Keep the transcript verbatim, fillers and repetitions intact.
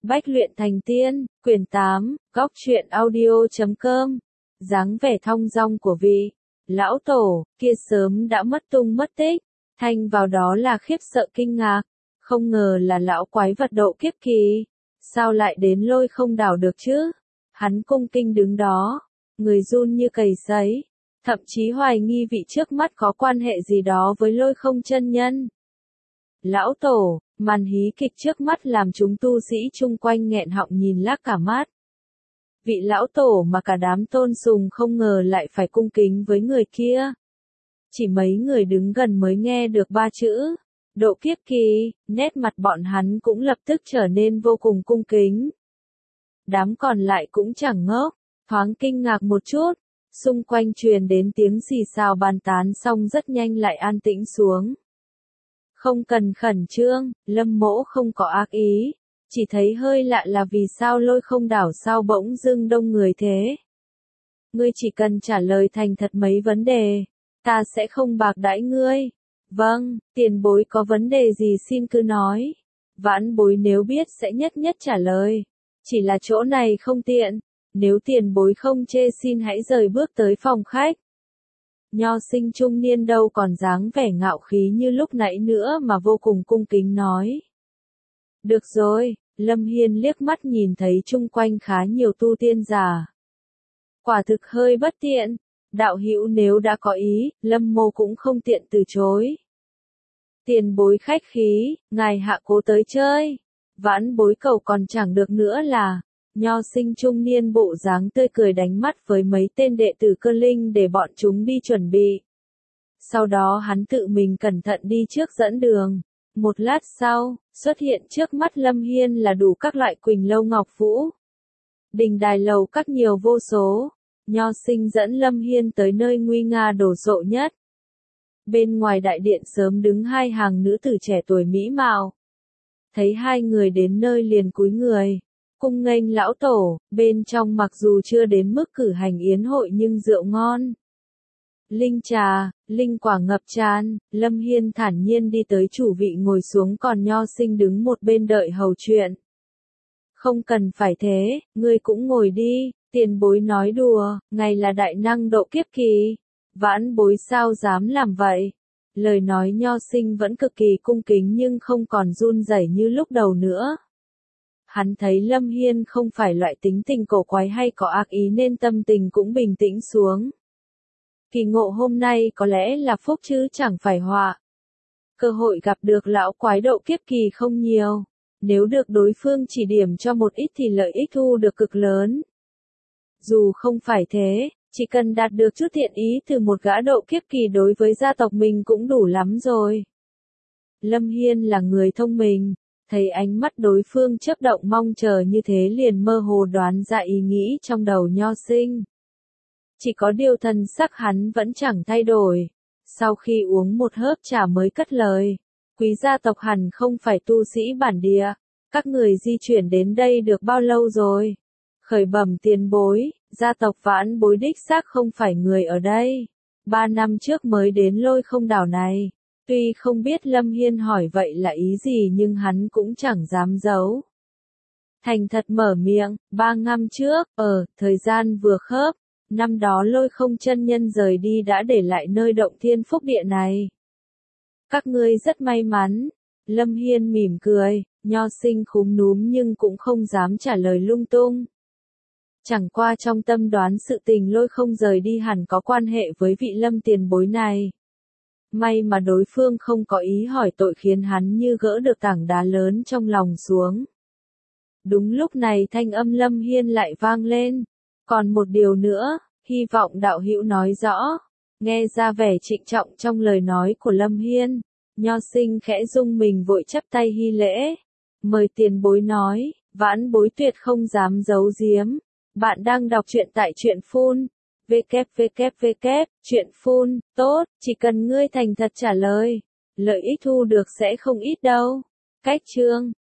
Bách luyện thành tiên, quyển tám, góc truyện audio chấm com. Dáng vẻ thong dong của vị lão tổ kia sớm đã mất tung mất tích, thay vào đó là khiếp sợ kinh ngạc. Không ngờ là lão quái vật độ kiếp kỳ, sao lại đến Lôi Không đảo được chứ? Hắn cung kinh đứng đó, người run như cầy sấy, thậm chí hoài nghi vị trước mắt có quan hệ gì đó với Lôi Không chân nhân. Lão tổ, màn hí kịch trước mắt làm chúng tu sĩ chung quanh nghẹn họng nhìn lác cả mắt. Vị lão tổ mà cả đám tôn sùng không ngờ lại phải cung kính với người kia. Chỉ mấy người đứng gần mới nghe được ba chữ độ kiếp kỳ, nét mặt bọn hắn cũng lập tức trở nên vô cùng cung kính. Đám còn lại cũng chẳng ngốc, thoáng kinh ngạc một chút, xung quanh truyền đến tiếng xì xào bàn tán xong rất nhanh lại an tĩnh xuống. Không cần khẩn trương, Lâm Mỗ không có ác ý, chỉ thấy hơi lạ là vì sao Lôi Không đảo sao bỗng dưng đông người thế. Ngươi chỉ cần trả lời thành thật mấy vấn đề, ta sẽ không bạc đãi ngươi. Vâng, tiền bối có vấn đề gì xin cứ nói. Vãn bối nếu biết sẽ nhất nhất trả lời. Chỉ là chỗ này không tiện, nếu tiền bối không chê xin hãy rời bước tới phòng khách. Nho sinh trung niên đâu còn dáng vẻ ngạo khí như lúc nãy nữa mà vô cùng cung kính nói. Được rồi, Lâm Hiên liếc mắt nhìn thấy chung quanh khá nhiều tu tiên giả. Quả thực hơi bất tiện, đạo hữu nếu đã có ý, Lâm mô cũng không tiện từ chối. Tiền bối khách khí, ngài hạ cố tới chơi, vãn bối cầu còn chẳng được nữa là. Nho sinh trung niên bộ dáng tươi cười đánh mắt với mấy tên đệ tử Cơ Linh để bọn chúng đi chuẩn bị. Sau đó hắn tự mình cẩn thận đi trước dẫn đường. Một lát sau, xuất hiện trước mắt Lâm Hiên là đủ các loại quỳnh lâu ngọc vũ. Đình đài lầu các nhiều vô số. Nho sinh dẫn Lâm Hiên tới nơi nguy nga đồ sộ nhất. Bên ngoài đại điện sớm đứng hai hàng nữ tử trẻ tuổi mỹ mạo. Thấy hai người đến nơi liền cúi người. Cung nghênh lão tổ, bên trong mặc dù chưa đến mức cử hành yến hội nhưng rượu ngon. Linh trà, linh quả ngập tràn, Lâm Hiên thản nhiên đi tới chủ vị ngồi xuống còn Nho sinh đứng một bên đợi hầu chuyện. Không cần phải thế, ngươi cũng ngồi đi, tiền bối nói đùa, ngài là đại năng độ kiếp kỳ. Vãn bối sao dám làm vậy? Lời nói Nho sinh vẫn cực kỳ cung kính nhưng không còn run rẩy như lúc đầu nữa. Hắn thấy Lâm Hiên không phải loại tính tình cổ quái hay có ác ý nên tâm tình cũng bình tĩnh xuống. Kỳ ngộ hôm nay có lẽ là phúc chứ chẳng phải họa. Cơ hội gặp được lão quái độ kiếp kỳ không nhiều. Nếu được đối phương chỉ điểm cho một ít thì lợi ích thu được cực lớn. Dù không phải thế, chỉ cần đạt được chút thiện ý từ một gã độ kiếp kỳ đối với gia tộc mình cũng đủ lắm rồi. Lâm Hiên là người thông minh. Thấy ánh mắt đối phương chớp động mong chờ như thế liền mơ hồ đoán ra ý nghĩ trong đầu Nho sinh. Chỉ có điều thần sắc hắn vẫn chẳng thay đổi. Sau khi uống một hớp trà mới cất lời. Quý gia tộc hẳn không phải tu sĩ bản địa. Các người di chuyển đến đây được bao lâu rồi? Khởi bẩm tiền bối, gia tộc Vãn bối đích xác không phải người ở đây. Ba năm trước mới đến Lôi Không đảo này. Tuy không biết Lâm Hiên hỏi vậy là ý gì nhưng hắn cũng chẳng dám giấu. Thành thật mở miệng, ba năm trước, ở, thời gian vừa khớp, năm đó Lôi Không chân nhân rời đi đã để lại nơi động thiên phúc địa này. Các ngươi rất may mắn. Lâm Hiên mỉm cười, Nho sinh khúm núm nhưng cũng không dám trả lời lung tung. Chẳng qua trong tâm đoán sự tình Lôi Không rời đi hẳn có quan hệ với vị Lâm tiền bối này. May mà đối phương không có ý hỏi tội khiến hắn như gỡ được tảng đá lớn trong lòng xuống. Đúng lúc này thanh âm Lâm Hiên lại vang lên. Còn một điều nữa, hy vọng đạo hữu nói rõ. Nghe ra vẻ trịnh trọng trong lời nói của Lâm Hiên. Nho sinh khẽ rung mình vội chắp tay hy lễ. Mời tiền bối nói, vãn bối tuyệt không dám giấu giếm. Bạn đang đọc truyện tại truyện phun. www, chuyện phun, tốt, chỉ cần ngươi thành thật trả lời, lợi ích thu được sẽ không ít đâu. Cách chương